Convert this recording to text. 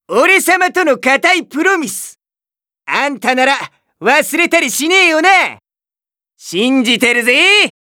俺様との固いプロミス。あんたなら忘れたりしねえよな。信じてるぜ。